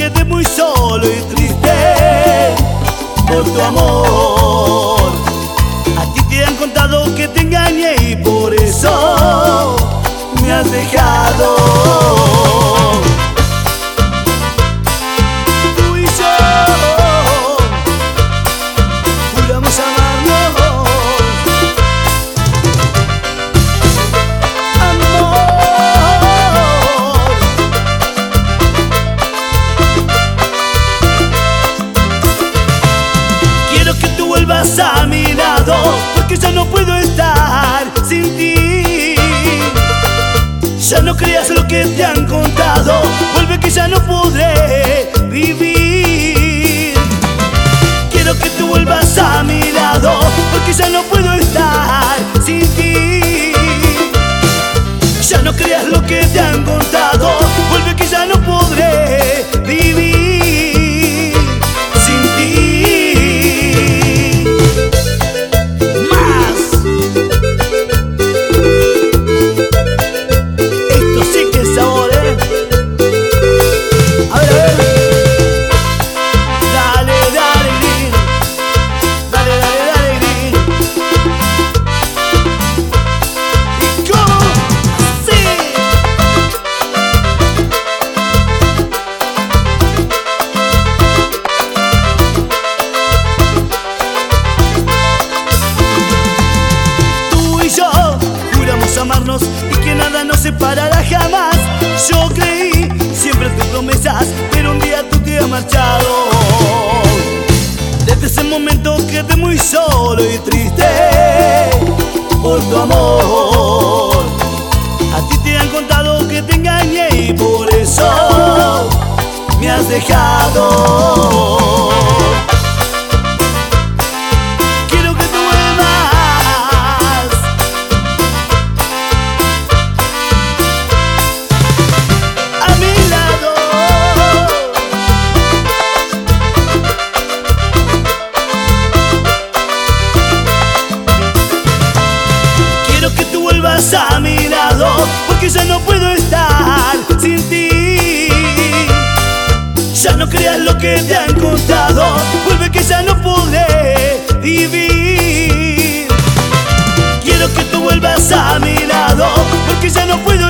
quedé muy solo y triste por tu amor. A ti te han contado que te engañé y por eso me has dejado. Tú y yo juramos amarnos, amor. Quiero que tú vuelvas a mi lado, porque ya no puedo estar sin ti. Ya no creas lo que te han contado, vuelve que ya no podré vivir. Quiero que tú vuelvas a mi lado, porque ya no puedo estar sin ti. Ya no creas lo que te han contado, vuelve que ya no podré vivir sin ti. Amarnos y que nada nos separará jamás. Yo creí siempre en tus promesas, pero un día tú te has marchado. Desde ese momento quedé muy solo y triste por tu amor. A ti te han contado que te engañé y por eso me has dejado. A mi lado, porque ya no puedo estar sin ti. Ya no creas lo que te han contado, vuelve que ya no podré vivir. Quiero que tú vuelvas a mi lado, porque ya no puedo